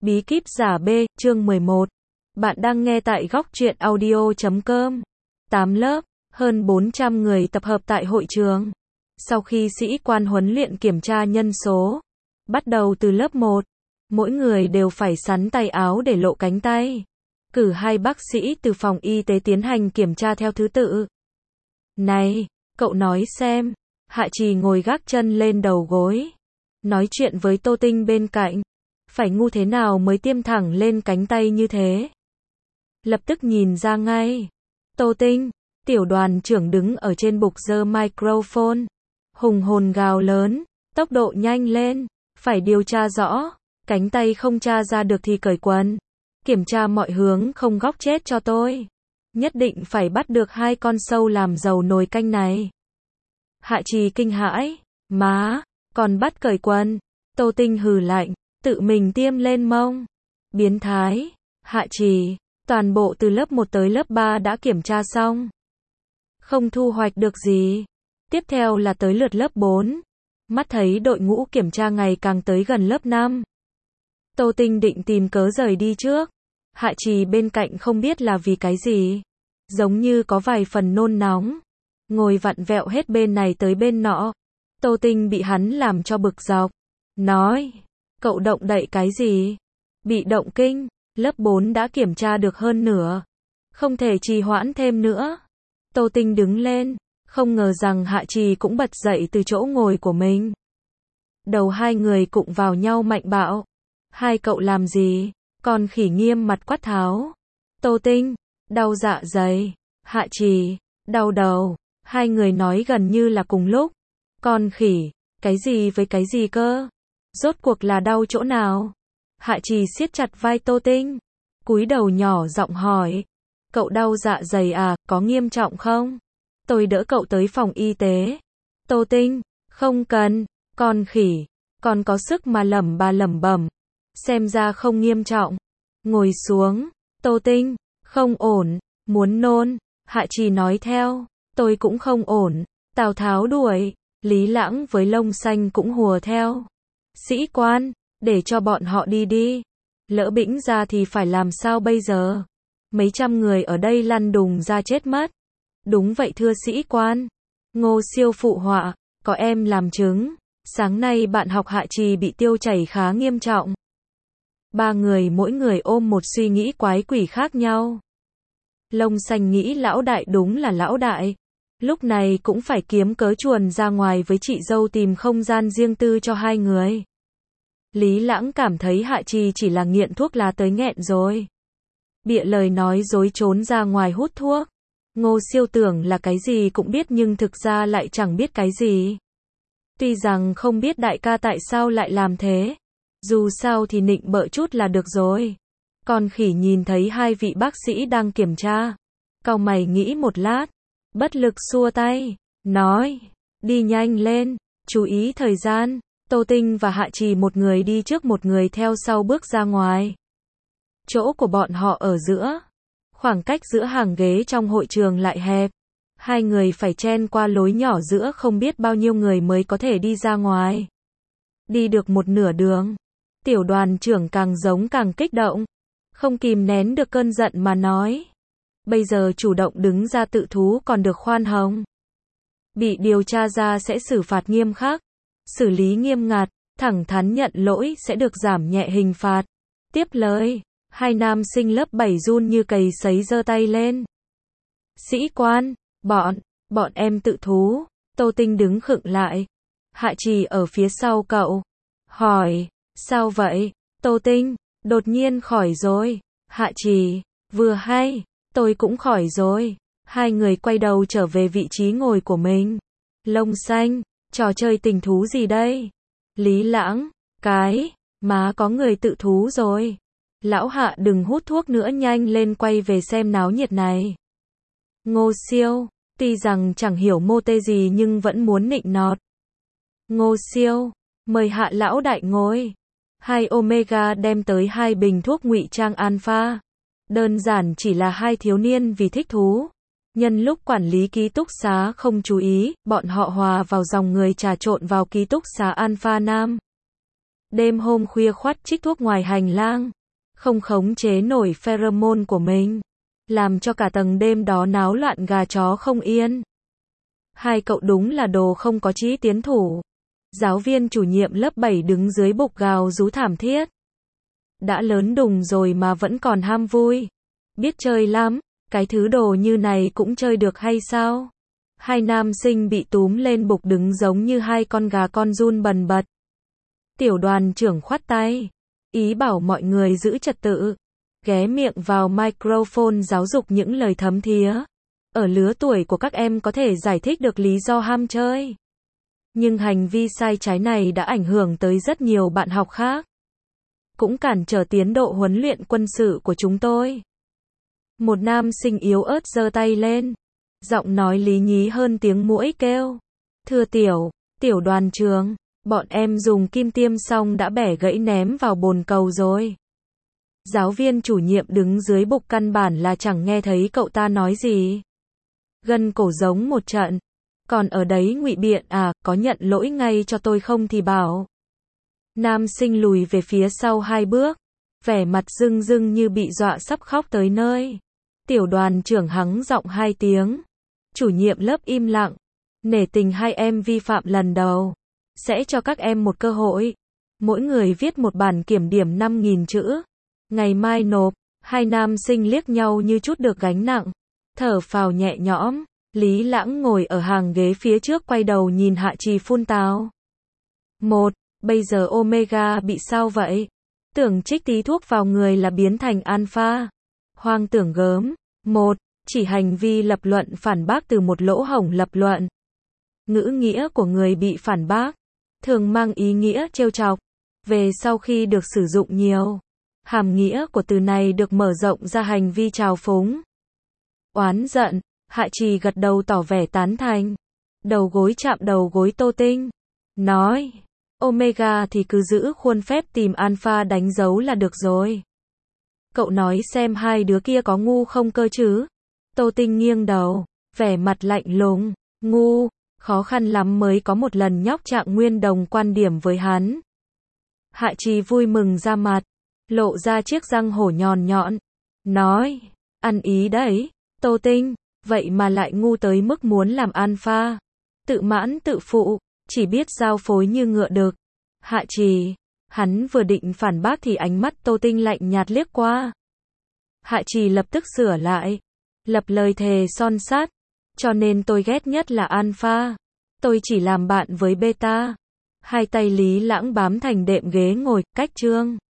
Bí kíp giả B, chương 11. Bạn đang nghe tại góc truyện audio.com. 8 lớp, hơn 400 người tập hợp tại hội trường. Sau khi sĩ quan huấn luyện kiểm tra nhân số, bắt đầu từ lớp 1, mỗi người đều phải xắn tay áo để lộ cánh tay. Cử 2 bác sĩ từ phòng y tế tiến hành kiểm tra theo thứ tự. Này, cậu nói xem. Hạ Trì ngồi gác chân lên đầu gối, nói chuyện với Tô Tinh bên cạnh. Phải ngu thế nào mới tiêm thẳng lên cánh tay như thế? Lập tức nhìn ra ngay. Tô Tinh, tiểu đoàn trưởng đứng ở trên bục giơ microphone, hùng hồn gào lớn, tốc độ nhanh lên, phải điều tra rõ, cánh tay không tra ra được thì cởi quần, kiểm tra mọi hướng không góc chết cho tôi. Nhất định phải bắt được 2 con sâu làm dầu nồi canh này. Hạ Trì kinh hãi, má, còn bắt cởi quần. Tô Tinh hừ lạnh, tự mình tiêm lên mông. Biến thái. Hạ Trì, toàn bộ từ lớp 1 tới lớp 3 đã kiểm tra xong. Không thu hoạch được gì. Tiếp theo là tới lượt lớp 4. Mắt thấy đội ngũ kiểm tra ngày càng tới gần lớp 5. Tô Tinh định tìm cớ rời đi trước. Hạ Trì bên cạnh không biết là vì cái gì. Giống như có vài phần nôn nóng. Ngồi vặn vẹo hết bên này tới bên nọ. Tô Tinh bị hắn làm cho bực dọc. Nói, cậu động đậy cái gì? Bị động kinh, lớp 4 đã kiểm tra được hơn nửa. Không thể trì hoãn thêm nữa. Tô Tinh đứng lên, không ngờ rằng Hạ Trì cũng bật dậy từ chỗ ngồi của mình. Đầu 2 người cụng vào nhau mạnh bạo. Hai cậu làm gì? Con khỉ nghiêm mặt quát tháo. Tô Tinh, đau dạ dày. Hạ Trì, đau đầu. 2 người nói gần như là cùng lúc. Con khỉ, cái gì với cái gì cơ? Rốt cuộc là đau chỗ nào? Hạ Trì siết chặt vai Tô Tinh, cúi đầu nhỏ giọng hỏi. Cậu đau dạ dày à, có nghiêm trọng không? Tôi đỡ cậu tới phòng y tế. Tô Tinh, không cần, con khỉ, còn có sức mà lẩm bẩm. Xem ra không nghiêm trọng. Ngồi xuống. Tô Tinh, không ổn, muốn nôn. Hạ Trì nói theo. Tôi cũng không ổn. Tào Tháo đuổi. Lý Lãng với Lông Xanh cũng hùa theo. Sĩ quan, để cho bọn họ đi đi. Lỡ bĩnh ra thì phải làm sao bây giờ? Mấy trăm người ở đây lăn đùng ra chết mất. Đúng vậy thưa sĩ quan. Ngô Siêu phụ họa, có em làm chứng. Sáng nay bạn học Hạ Trì bị tiêu chảy khá nghiêm trọng. 3 người mỗi người ôm một suy nghĩ quái quỷ khác nhau. Lông Xanh nghĩ lão đại đúng là lão đại. Lúc này cũng phải kiếm cớ chuồn ra ngoài với chị dâu tìm không gian riêng tư cho 2 người. Lý Lãng cảm thấy Hạ Trì chỉ là nghiện thuốc lá tới nghẹn rồi. Bịa lời nói dối trốn ra ngoài hút thuốc. Ngô Siêu tưởng là cái gì cũng biết nhưng thực ra lại chẳng biết cái gì. Tuy rằng không biết đại ca tại sao lại làm thế. Dù sao thì nịnh bợ chút là được rồi. Con khỉ nhìn thấy 2 vị bác sĩ đang kiểm tra. Cau mày nghĩ một lát. Bất lực xua tay. Nói. Đi nhanh lên. Chú ý thời gian. Tô Tinh và Hạ Trì một người đi trước một người theo sau bước ra ngoài. Chỗ của bọn họ ở giữa. Khoảng cách giữa hàng ghế trong hội trường lại hẹp. 2 người phải chen qua lối nhỏ giữa không biết bao nhiêu người mới có thể đi ra ngoài. Đi được một nửa đường. Tiểu đoàn trưởng càng giống càng kích động. Không kìm nén được cơn giận mà nói. Bây giờ chủ động đứng ra tự thú còn được khoan hồng. Bị điều tra ra sẽ xử phạt nghiêm khắc. Xử lý nghiêm ngặt, thẳng thắn nhận lỗi sẽ được giảm nhẹ hình phạt. Tiếp lời, 2 nam sinh lớp 7 run như cầy sấy giơ tay lên. Sĩ quan, bọn em tự thú. Tô Tinh đứng khựng lại. Hạ Trì ở phía sau cậu. Hỏi, sao vậy? Tô Tinh, đột nhiên khỏi rồi. Hạ Trì, vừa hay, tôi cũng khỏi rồi. 2 người quay đầu trở về vị trí ngồi của mình. Lông Xanh, trò chơi tình thú gì đây? Lý Lãng, má có người tự thú rồi. Lão Hạ đừng hút thuốc nữa nhanh lên quay về xem náo nhiệt này. Ngô Siêu, tuy rằng chẳng hiểu mô tê gì nhưng vẫn muốn nịnh nọt. Ngô Siêu, mời Hạ lão đại ngồi. 2 Omega đem tới 2 bình thuốc ngụy trang alpha. Đơn giản chỉ là 2 thiếu niên vì thích thú. Nhân lúc quản lý ký túc xá không chú ý, bọn họ hòa vào dòng người trà trộn vào ký túc xá Alpha Nam. Đêm hôm khuya khoắt trích thuốc ngoài hành lang, không khống chế nổi pheromone của mình, làm cho cả tầng đêm đó náo loạn gà chó không yên. Hai cậu đúng là đồ không có chí tiến thủ. Giáo viên chủ nhiệm lớp 7 đứng dưới bục gào rú thảm thiết. Đã lớn đùng rồi mà vẫn còn ham vui. Biết chơi lắm, cái thứ đồ như này cũng chơi được hay sao? Hai nam sinh bị túm lên bục đứng giống như hai con gà con run bần bật. Tiểu đoàn trưởng khoát tay, ý bảo mọi người giữ trật tự, ghé miệng vào microphone giáo dục những lời thấm thía. Ở lứa tuổi của các em có thể giải thích được lý do ham chơi. Nhưng hành vi sai trái này đã ảnh hưởng tới rất nhiều bạn học khác. Cũng cản trở tiến độ huấn luyện quân sự của chúng tôi. Một nam sinh yếu ớt giơ tay lên. Giọng nói lý nhí hơn tiếng muỗi kêu. Thưa tiểu đoàn trưởng, bọn em dùng kim tiêm xong đã bẻ gãy ném vào bồn cầu rồi. Giáo viên chủ nhiệm đứng dưới bục căn bản là chẳng nghe thấy cậu ta nói gì. Gân cổ giống một trận. Còn ở đấy ngụy biện à, có nhận lỗi ngay cho tôi không thì bảo. Nam sinh lùi về phía sau 2 bước, vẻ mặt rưng rưng như bị dọa sắp khóc tới nơi. Tiểu đoàn trưởng hắng giọng 2 tiếng. Chủ nhiệm lớp im lặng. Nể tình hai em vi phạm lần đầu, sẽ cho các em một cơ hội. Mỗi người viết một bản kiểm điểm 5.000 chữ. Ngày mai nộp. Hai nam sinh liếc nhau như chút được gánh nặng. Thở phào nhẹ nhõm. Lý Lãng ngồi ở hàng ghế phía trước quay đầu nhìn Hạ Trì phun tào. Bây giờ Omega bị sao vậy? Tưởng trích tí thuốc vào người là biến thành alpha. Hoang tưởng gớm. Chỉ hành vi lập luận phản bác từ một lỗ hổng lập luận. Ngữ nghĩa của người bị phản bác thường mang ý nghĩa trêu chọc. Về sau khi được sử dụng nhiều, hàm nghĩa của từ này được mở rộng ra hành vi trào phúng. Oán giận, Hạ Trì gật đầu tỏ vẻ tán thành. Đầu gối chạm đầu gối Tô Tinh. Nói, Omega thì cứ giữ khuôn phép tìm alpha đánh dấu là được rồi. Cậu nói xem hai đứa kia có ngu không cơ chứ? Tô Tinh nghiêng đầu, vẻ mặt lạnh lùng. Ngu, khó khăn lắm mới có một lần nhóc Trạng Nguyên đồng quan điểm với hắn. Hạ Trì vui mừng ra mặt, lộ ra chiếc răng hổ nhọn nhọn. Nói, ăn ý đấy, Tô Tinh, vậy mà lại ngu tới mức muốn làm alpha. Tự mãn tự phụ, chỉ biết giao phối như ngựa đực. Hạ Trì, hắn vừa định phản bác thì ánh mắt Tô Tinh lạnh nhạt liếc qua. Hạ Trì lập tức sửa lại, lập lời thề son sắt. Cho nên tôi ghét nhất là alpha. Tôi chỉ làm bạn với beta. Hai tay Lý Lãng bám thành đệm ghế ngồi, cách chương.